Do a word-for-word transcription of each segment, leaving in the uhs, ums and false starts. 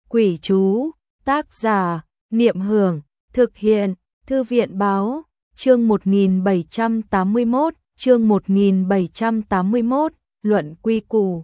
Quỷ chú, tác giả, Niệm Hưởng, thực hiện, Thư viện Báo, chương một nghìn bảy trăm tám mươi mốt, chương một nghìn bảy trăm tám mươi mốt, luận quy củ.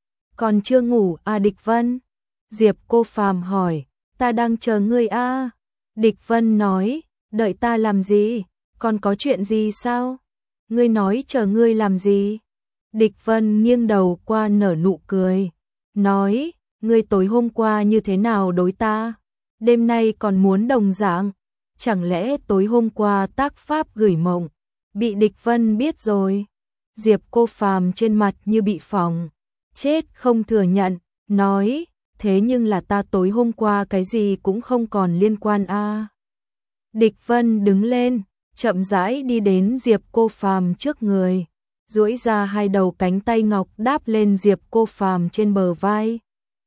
Còn chưa ngủ à Địch Vân? Diệp Cô Phàm hỏi, ta đang chờ ngươi a. À? Địch Vân nói, đợi ta làm gì, còn có chuyện gì sao? Ngươi nói chờ ngươi làm gì? Địch Vân nghiêng đầu qua nở nụ cười, nói, ngươi tối hôm qua như thế nào đối ta? Đêm nay còn muốn đồng dạng? Chẳng lẽ tối hôm qua tác pháp gửi mộng, bị Địch Vân biết rồi? Diệp Cô Phàm trên mặt như bị phỏng, chết không thừa nhận, nói, thế nhưng là ta tối hôm qua cái gì cũng không còn liên quan a. À. Địch Vân đứng lên, chậm rãi đi đến Diệp Cô Phàm trước người, duỗi ra hai đầu cánh tay ngọc đáp lên Diệp Cô Phàm trên bờ vai.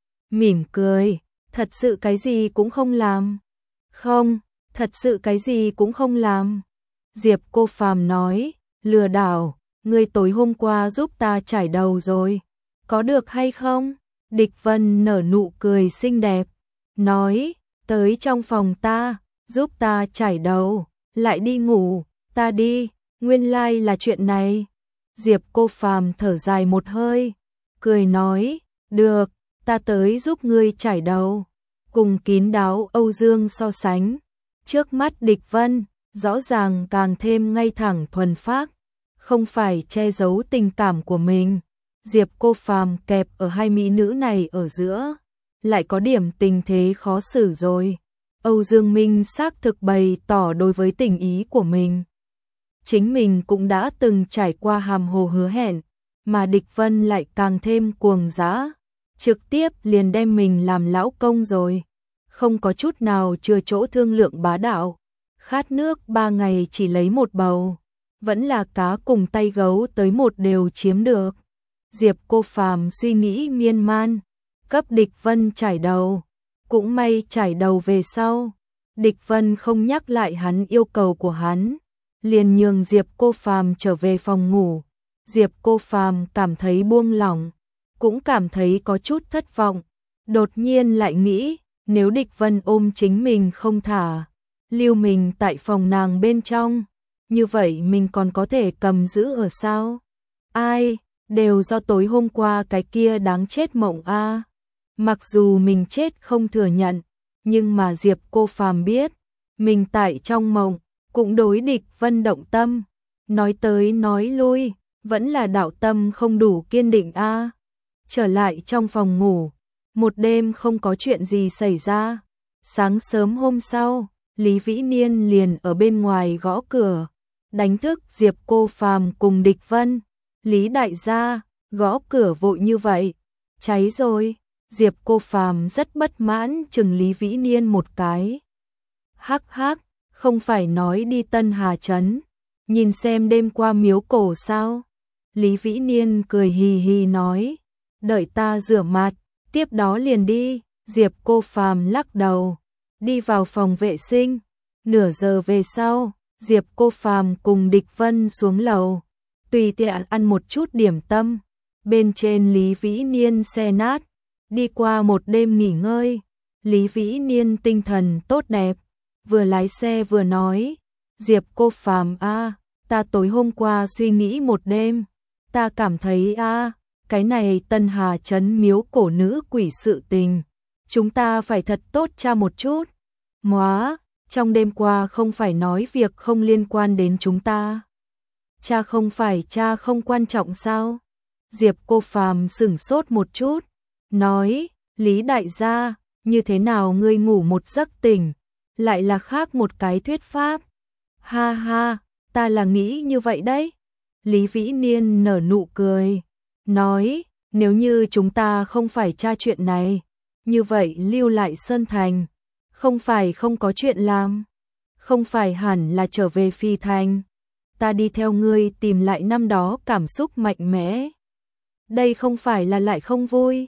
Mỉm cười, thật sự cái gì cũng không làm. Không, thật sự cái gì cũng không làm. Diệp Cô Phàm nói, lừa đảo, ngươi tối hôm qua giúp ta chải đầu rồi, có được hay không? Địch Vân nở nụ cười xinh đẹp, nói, tới trong phòng ta, giúp ta chải đầu, lại đi ngủ, ta đi, nguyên lai like là chuyện này. Diệp Cô Phàm thở dài một hơi, cười nói, được, ta tới giúp ngươi chải đầu. Cùng kín đáo Âu Dương so sánh, trước mắt Địch Vân, rõ ràng càng thêm ngay thẳng thuần phác, không phải che giấu tình cảm của mình. Diệp Cô Phàm kẹp ở hai mỹ nữ này ở giữa, lại có điểm tình thế khó xử rồi. Âu Dương Minh xác thực bày tỏ đối với tình ý của mình. Chính mình cũng đã từng trải qua hàm hồ hứa hẹn, mà Địch Vân lại càng thêm cuồng dã, trực tiếp liền đem mình làm lão công rồi. Không có chút nào chừa chỗ thương lượng bá đạo. Khát nước ba ngày chỉ lấy một bầu, vẫn là cá cùng tay gấu tới một đều chiếm được. Diệp Cô Phàm suy nghĩ miên man, cấp Địch Vân chải đầu. Cũng may chải đầu về sau, Địch Vân không nhắc lại hắn yêu cầu của hắn, liền nhường Diệp Cô Phàm trở về phòng ngủ. Diệp Cô Phàm cảm thấy buông lỏng, cũng cảm thấy có chút thất vọng. Đột nhiên lại nghĩ, nếu Địch Vân ôm chính mình không thả, lưu mình tại phòng nàng bên trong, như vậy mình còn có thể cầm giữ ở sao? Ai, đều do tối hôm qua cái kia đáng chết mộng a. À. Mặc dù mình chết không thừa nhận, nhưng mà Diệp Cô Phàm biết, mình tại trong mộng, cũng đối Địch Vân động tâm. Nói tới nói lui, vẫn là đạo tâm không đủ kiên định a. À. Trở lại trong phòng ngủ, một đêm không có chuyện gì xảy ra. Sáng sớm hôm sau, Lý Vĩ Niên liền ở bên ngoài gõ cửa, đánh thức Diệp Cô Phàm cùng Địch Vân. Lý đại gia, gõ cửa vội như vậy, cháy rồi. Diệp Cô Phàm rất bất mãn chừng Lý Vĩ Niên một cái. Hắc hắc, không phải nói đi Tân Hà Trấn, nhìn xem đêm qua miếu cổ sao? Lý Vĩ Niên cười hì hì nói, đợi ta rửa mặt, tiếp đó liền đi. Diệp Cô Phàm lắc đầu, đi vào phòng vệ sinh. Nửa giờ về sau, Diệp Cô Phàm cùng Địch Vân xuống lầu, tùy tiện ăn một chút điểm tâm. Bên trên Lý Vĩ Niên xe nát, đi qua một đêm nghỉ ngơi. Lý Vĩ Niên tinh thần tốt đẹp, vừa lái xe vừa nói, Diệp Cô Phàm a, à, ta tối hôm qua suy nghĩ một đêm, ta cảm thấy a, à, cái này Tân Hà Trấn miếu cổ nữ quỷ sự tình, chúng ta phải thật tốt tra một chút. Móa, trong đêm qua không phải nói việc không liên quan đến chúng ta. Cha không phải cha không quan trọng sao? Diệp Cô Phàm sửng sốt một chút, nói, Lý đại gia, như thế nào ngươi ngủ một giấc tỉnh, lại là khác một cái thuyết pháp. Ha ha, ta là nghĩ như vậy đấy. Lý Vĩ Niên nở nụ cười, nói, nếu như chúng ta không phải tra chuyện này, như vậy lưu lại Sơn Thành, không phải không có chuyện làm, không phải hẳn là trở về Phi Thành. Ta đi theo ngươi tìm lại năm đó cảm xúc mạnh mẽ. Đây không phải là lại không vui.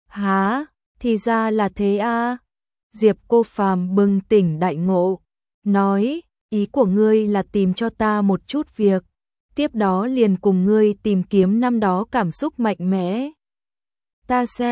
Hả, thì ra là thế a. À. Diệp Cô Phàm bừng tỉnh đại ngộ, nói, ý của ngươi là tìm cho ta một chút việc, tiếp đó liền cùng ngươi tìm kiếm năm đó cảm xúc mạnh mẽ. Ta xem,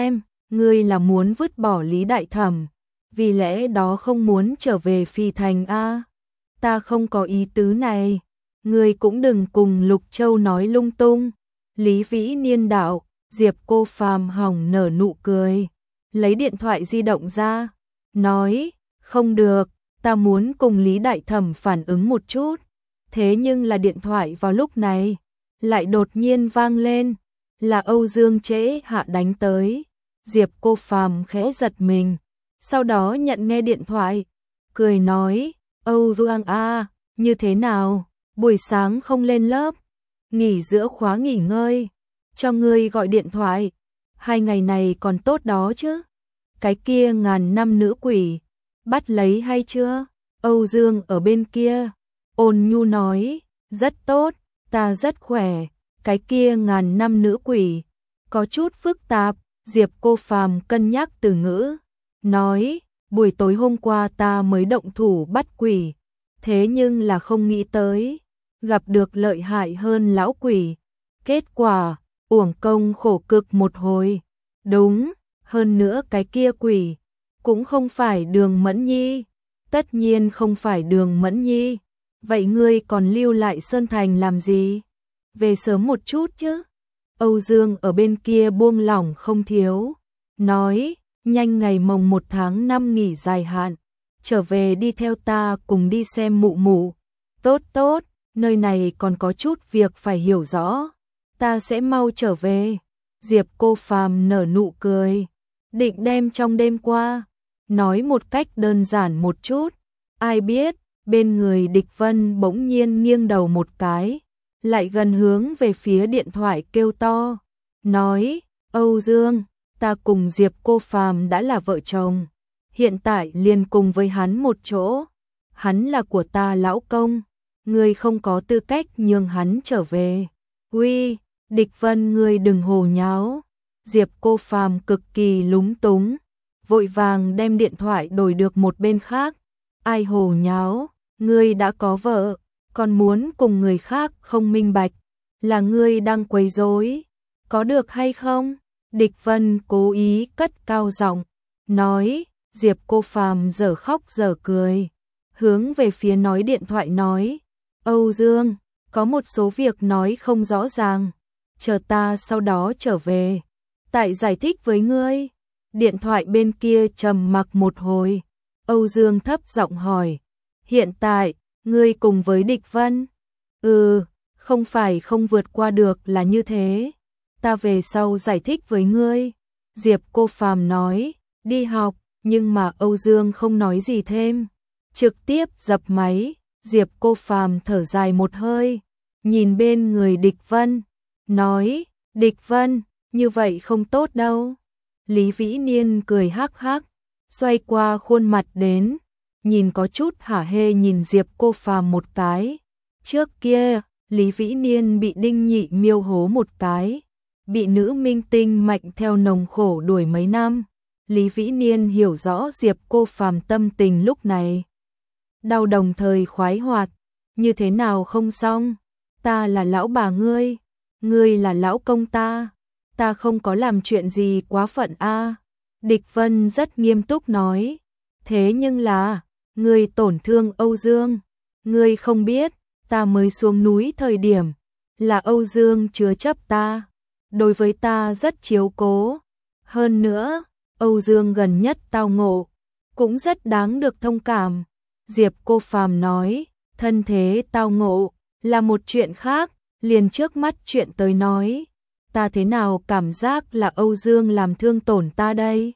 ngươi là muốn vứt bỏ Lý Đại Thẩm, vì lẽ đó không muốn trở về Phi Thành a? Ta không có ý tứ này, ngươi cũng đừng cùng Lục Châu nói lung tung. Lý Vĩ Niên đạo, Diệp Cô Phàm hỏng nở nụ cười, lấy điện thoại di động ra, nói, không được, ta muốn cùng Lý Đại Thẩm phản ứng một chút. Thế nhưng là điện thoại vào lúc này lại đột nhiên vang lên, là Âu Dương Trễ Hạ đánh tới. Diệp Cô Phàm khẽ giật mình, sau đó nhận nghe điện thoại, cười nói, Âu Dương a, như thế nào, buổi sáng không lên lớp, nghỉ giữa khóa nghỉ ngơi, cho ngươi gọi điện thoại, hai ngày này còn tốt đó chứ. Cái kia ngàn năm nữ quỷ, bắt lấy hay chưa? Âu Dương ở bên kia, ôn nhu nói, rất tốt, ta rất khỏe. Cái kia ngàn năm nữ quỷ, có chút phức tạp. Diệp Cô Phàm cân nhắc từ ngữ, nói, buổi tối hôm qua ta mới động thủ bắt quỷ, thế nhưng là không nghĩ tới, gặp được lợi hại hơn lão quỷ. Kết quả, uổng công khổ cực một hồi. Đúng, hơn nữa cái kia quỷ, cũng không phải Đường Mẫn Nhi. Tất nhiên không phải Đường Mẫn Nhi. Vậy ngươi còn lưu lại Sơn Thành làm gì? Về sớm một chút chứ. Âu Dương ở bên kia buông lỏng không thiếu, nói, nhanh ngày mồng một tháng năm nghỉ dài hạn, trở về đi theo ta cùng đi xem mụ mụ. Tốt tốt, nơi này còn có chút việc phải hiểu rõ, ta sẽ mau trở về. Diệp Cô Phàm nở nụ cười, định đem trong đêm qua, nói một cách đơn giản một chút. Ai biết, bên người Địch Vân bỗng nhiên nghiêng đầu một cái, lại gần hướng về phía điện thoại kêu to, nói, Âu Dương, ta cùng Diệp Cô Phàm đã là vợ chồng, hiện tại liền cùng với hắn một chỗ, hắn là của ta lão công, ngươi không có tư cách nhường hắn trở về. Uy, Địch Vân ngươi đừng hồ nháo. Diệp Cô Phàm cực kỳ lúng túng, vội vàng đem điện thoại đổi được một bên khác. Ai hồ nháo, ngươi đã có vợ, còn muốn cùng người khác không minh bạch, là ngươi đang quấy rối, có được hay không? Địch Vân cố ý cất cao giọng, nói. Diệp Cô Phàm dở khóc dở cười, hướng về phía nói điện thoại nói, Âu Dương, có một số việc nói không rõ ràng, chờ ta sau đó trở về, tại giải thích với ngươi. Điện thoại bên kia trầm mặc một hồi, Âu Dương thấp giọng hỏi, hiện tại, ngươi cùng với Địch Vân? Ừ, không phải không vượt qua được là như thế, ta về sau giải thích với ngươi. Diệp Cô Phàm nói, đi học, nhưng mà Âu Dương không nói gì thêm, trực tiếp dập máy. Diệp Cô Phàm thở dài một hơi, nhìn bên người Địch Vân, nói, Địch Vân, như vậy không tốt đâu. Lý Vĩ Niên cười hắc hắc, xoay qua khuôn mặt đến, nhìn có chút hả hê nhìn Diệp Cô Phàm một cái. Trước kia, Lý Vĩ Niên bị Đinh Nhị Miêu hố một cái, bị nữ minh tinh Mạnh Theo nồng khổ đuổi mấy năm. Lý Vĩ Niên hiểu rõ Diệp Cô Phàm tâm tình lúc này, đau đồng thời khoái hoạt, như thế nào không xong, ta là lão bà ngươi, ngươi là lão công ta, ta không có làm chuyện gì quá phận a. Địch Vân rất nghiêm túc nói, thế nhưng là, ngươi tổn thương Âu Dương, ngươi không biết, ta mới xuống núi thời điểm, là Âu Dương chứa chấp ta, đối với ta rất chiếu cố, hơn nữa, Âu Dương gần nhất tao ngộ, cũng rất đáng được thông cảm. Diệp Cô Phàm nói, thân thế tao ngộ, là một chuyện khác, liền trước mắt chuyện tới nói, ta thế nào cảm giác là Âu Dương làm thương tổn ta đây?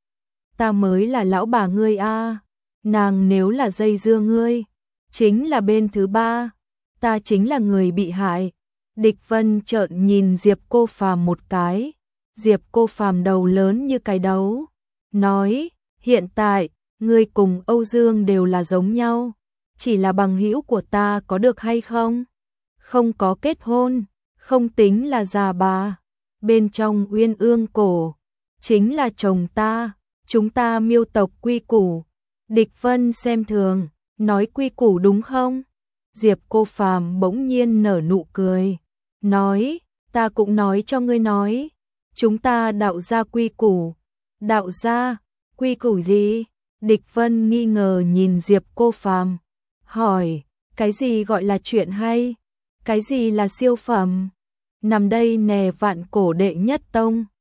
Ta mới là lão bà ngươi a, nàng nếu là dây dưa ngươi, chính là bên thứ ba, ta chính là người bị hại. Địch Vân trợn nhìn Diệp Cô Phàm một cái, Diệp Cô Phàm đầu lớn như cái đấu, nói, hiện tại, ngươi cùng Âu Dương đều là giống nhau, chỉ là bằng hữu của ta có được hay không? Không có kết hôn, không tính là già bà, bên trong uyên ương cổ, chính là chồng ta, chúng ta Miêu tộc quy củ. Địch Vân xem thường, nói quy củ đúng không? Diệp Cô Phàm bỗng nhiên nở nụ cười, nói, ta cũng nói cho ngươi nói, chúng ta đạo ra quy củ, Đạo gia, quy củ gì? Địch Vân nghi ngờ nhìn Diệp Cô Phàm, hỏi, cái gì gọi là chuyện hay? Cái gì là siêu phẩm? Nằm đây nè vạn cổ đệ nhất tông.